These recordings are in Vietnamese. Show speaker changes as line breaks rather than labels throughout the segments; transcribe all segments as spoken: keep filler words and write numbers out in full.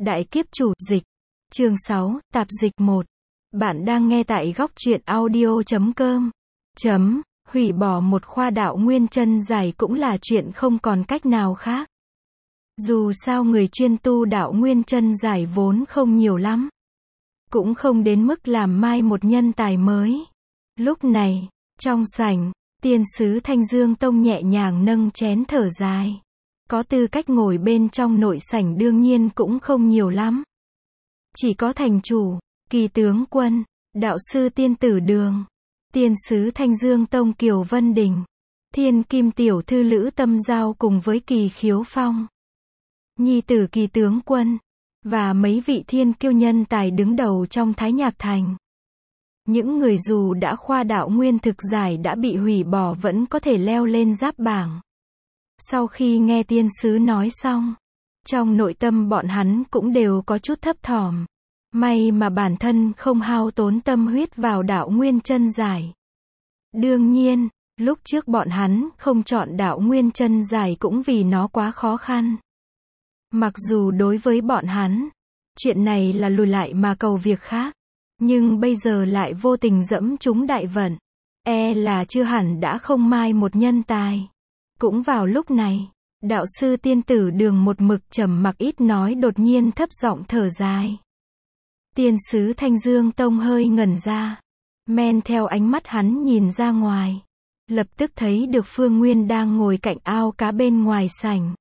Đại kiếp chủ, dịch. Chương sáu, tạp dịch một. Bạn đang nghe tại góc truyện audio chấm com. Chấm, hủy bỏ một khoa đạo nguyên chân giải cũng là chuyện không còn cách nào khác. Dù sao người chuyên tu đạo nguyên chân giải vốn không nhiều lắm. Cũng không đến mức làm mai một nhân tài mới. Lúc này, trong sảnh, tiên sứ Thanh Dương Tông nhẹ nhàng nâng chén thở dài. Có tư cách ngồi bên trong nội sảnh đương nhiên cũng không nhiều lắm. Chỉ có thành chủ, kỳ tướng quân, đạo sư tiên tử Đường, tiên sứ Thanh Dương Tông Kiều Vân Đình, thiên kim tiểu thư Lữ Tâm Giao cùng với kỳ khiếu phong, nhi tử kỳ tướng quân, và mấy vị thiên kiêu nhân tài đứng đầu trong Thái Nhạc Thành. Những người dù đã khoa đạo nguyên thực giải đã bị hủy bỏ vẫn có thể leo lên giáp bảng. Sau khi nghe tiên sứ nói xong, trong nội tâm bọn hắn cũng đều có chút thấp thỏm. May mà bản thân không hao tốn tâm huyết vào đạo nguyên chân giải. Đương nhiên, lúc trước bọn hắn không chọn đạo nguyên chân giải cũng vì nó quá khó khăn. Mặc dù đối với bọn hắn, chuyện này là lùi lại mà cầu việc khác, nhưng bây giờ lại vô tình dẫm trúng đại vận, e là chưa hẳn đã không mai một nhân tài. Cũng vào lúc này, đạo sư tiên tử Đường một mực trầm mặc ít nói đột nhiên thấp giọng thở dài. Tiên sứ Thanh Dương Tông hơi ngẩn ra, men theo ánh mắt hắn nhìn ra ngoài, lập tức thấy được Phương Nguyên đang ngồi cạnh ao cá bên ngoài sảnh.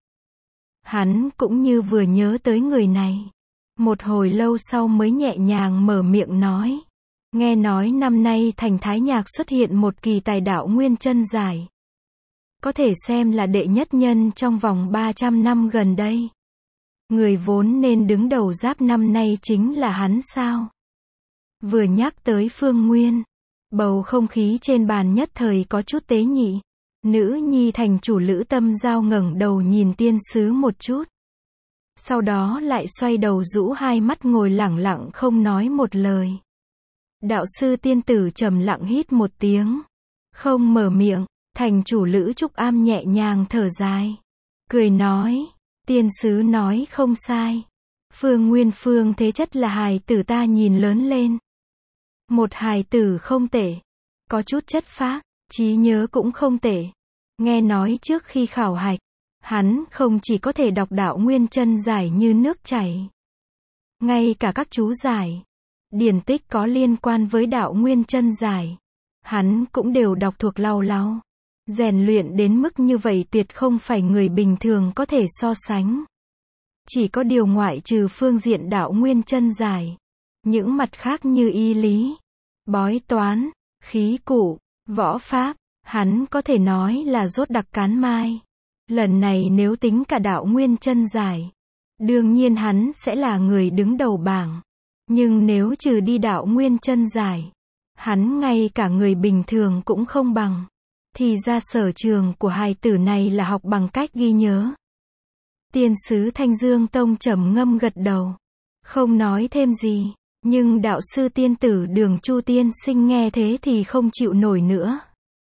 Hắn cũng như vừa nhớ tới người này, một hồi lâu sau mới nhẹ nhàng mở miệng nói, nghe nói năm nay thành Thái Nhạc xuất hiện một kỳ tài đạo nguyên chân giải. Có thể xem là đệ nhất nhân trong vòng ba trăm năm gần đây. Người vốn nên đứng đầu giáp năm nay chính là hắn sao? Vừa nhắc tới Phương Nguyên, bầu không khí trên bàn nhất thời có chút tế nhị. Nữ nhi thành chủ Lữ Tâm Giao ngẩng đầu nhìn tiên sứ một chút. Sau đó lại xoay đầu rũ hai mắt ngồi lẳng lặng không nói một lời. Đạo sư tiên tử trầm lặng hít một tiếng, không mở miệng. Thành chủ Lữ Trúc Am nhẹ nhàng thở dài, cười nói, tiên sứ nói không sai. Phương Nguyên Phương thế chất là hài tử ta nhìn lớn lên. Một hài tử không tệ, có chút chất phác, trí nhớ cũng không tệ. Nghe nói trước khi khảo hạch, hắn không chỉ có thể đọc đạo nguyên chân giải như nước chảy. Ngay cả các chú giải, điển tích có liên quan với đạo nguyên chân giải, hắn cũng đều đọc thuộc lau lau. Rèn luyện đến mức như vậy tuyệt không phải người bình thường có thể so sánh. Chỉ có điều ngoại trừ phương diện đạo nguyên chân giải, những mặt khác như y lý, bói toán, khí cụ, võ pháp, hắn có thể nói là rốt đặc cán mai. Lần này nếu tính cả đạo nguyên chân giải, đương nhiên hắn sẽ là người đứng đầu bảng. Nhưng nếu trừ đi đạo nguyên chân giải, hắn ngay cả người bình thường cũng không bằng. Thì ra sở trường của hài tử này là học bằng cách ghi nhớ. Tiên sứ Thanh Dương Tông trầm ngâm gật đầu, không nói thêm gì, nhưng đạo sư tiên tử Đường Chu tiên sinh nghe thế thì không chịu nổi nữa.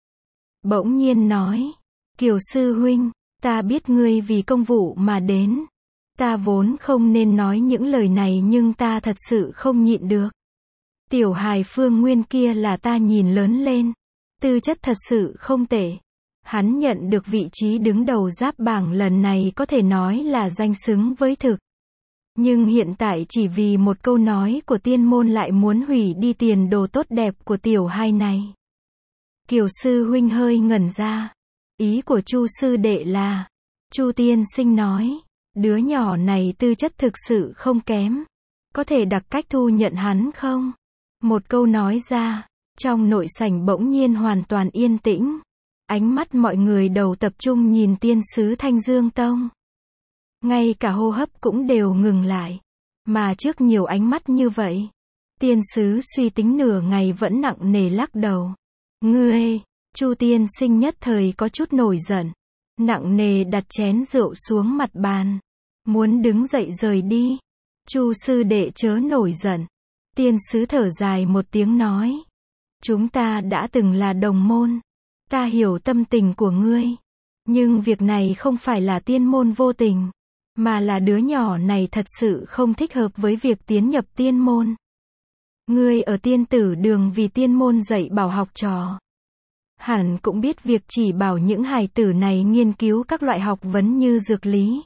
Bỗng nhiên nói, Kiều sư huynh, ta biết ngươi vì công vụ mà đến. Ta vốn không nên nói những lời này nhưng ta thật sự không nhịn được. Tiểu hài Phương Nguyên kia là ta nhìn lớn lên. Tư chất thật sự không tệ. Hắn nhận được vị trí đứng đầu giáp bảng lần này có thể nói là danh xứng với thực. Nhưng hiện tại chỉ vì một câu nói của tiên môn lại muốn hủy đi tiền đồ tốt đẹp của tiểu hai này. Kiều sư huynh hơi ngẩn ra. Ý của Chu sư đệ là, Chu tiên sinh nói, đứa nhỏ này tư chất thực sự không kém. Có thể đặc cách thu nhận hắn không? Một câu nói ra. Trong nội sảnh bỗng nhiên hoàn toàn yên tĩnh. Ánh mắt mọi người đầu tập trung nhìn tiên sứ Thanh Dương Tông. Ngay cả hô hấp cũng đều ngừng lại. Mà trước nhiều ánh mắt như vậy, tiên sứ suy tính nửa ngày vẫn nặng nề lắc đầu. Ngươi, Chu tiên sinh nhất thời có chút nổi giận. Nặng nề đặt chén rượu xuống mặt bàn. Muốn đứng dậy rời đi. Chu sư đệ chớ nổi giận. Tiên sứ thở dài một tiếng nói. Chúng ta đã từng là đồng môn. Ta hiểu tâm tình của ngươi. Nhưng việc này không phải là tiên môn vô tình, mà là đứa nhỏ này thật sự không thích hợp với việc tiến nhập tiên môn. Ngươi ở tiên tử đường vì tiên môn dạy bảo học trò. Hẳn cũng biết việc chỉ bảo những hài tử này nghiên cứu các loại học vấn như dược lý,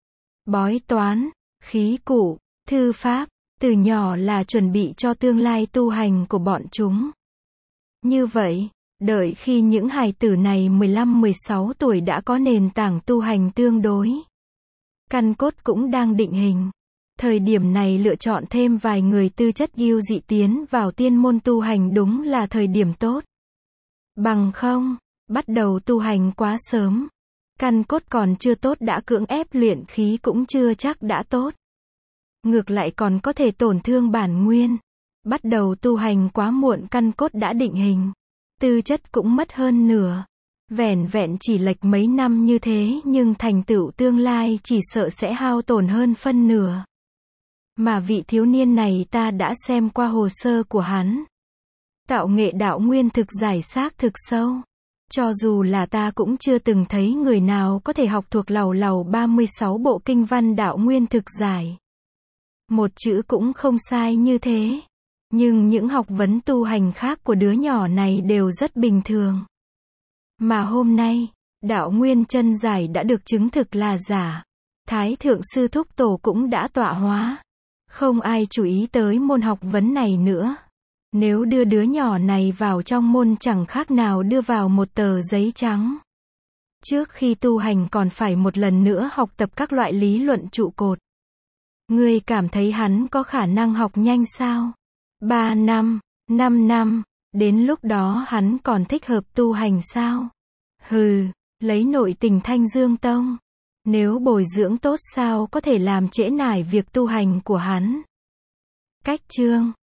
bói toán, khí cụ, thư pháp, từ nhỏ là chuẩn bị cho tương lai tu hành của bọn chúng. Như vậy, đợi khi những hài tử này mười lăm mười sáu tuổi đã có nền tảng tu hành tương đối, căn cốt cũng đang định hình. Thời điểm này lựa chọn thêm vài người tư chất yêu dị tiến vào tiên môn tu hành đúng là thời điểm tốt. Bằng không, bắt đầu tu hành quá sớm, căn cốt còn chưa tốt đã cưỡng ép luyện khí cũng chưa chắc đã tốt. Ngược lại còn có thể tổn thương bản nguyên. Bắt đầu tu hành quá muộn căn cốt đã định hình, tư chất cũng mất hơn nửa. Vẻn vẹn chỉ lệch mấy năm như thế nhưng thành tựu tương lai chỉ sợ sẽ hao tổn hơn phân nửa. Mà vị thiếu niên này ta đã xem qua hồ sơ của hắn. Tạo nghệ đạo nguyên thực giải xác thực sâu. Cho dù là ta cũng chưa từng thấy người nào có thể học thuộc lầu lầu ba mươi sáu bộ kinh văn đạo nguyên thực giải. Một chữ cũng không sai như thế. Nhưng những học vấn tu hành khác của đứa nhỏ này đều rất bình thường. Mà hôm nay, đạo nguyên chân giải đã được chứng thực là giả. Thái thượng sư thúc tổ cũng đã tọa hóa. Không ai chú ý tới môn học vấn này nữa. Nếu đưa đứa nhỏ này vào trong môn chẳng khác nào đưa vào một tờ giấy trắng. Trước khi tu hành còn phải một lần nữa học tập các loại lý luận trụ cột. Ngươi cảm thấy hắn có khả năng học nhanh sao? Ba năm, năm năm, đến lúc đó hắn còn thích hợp tu hành sao? Hừ, lấy nội tình Thanh Dương Tông. Nếu bồi dưỡng tốt sao có thể làm trễ nải việc tu hành của hắn? Cách chương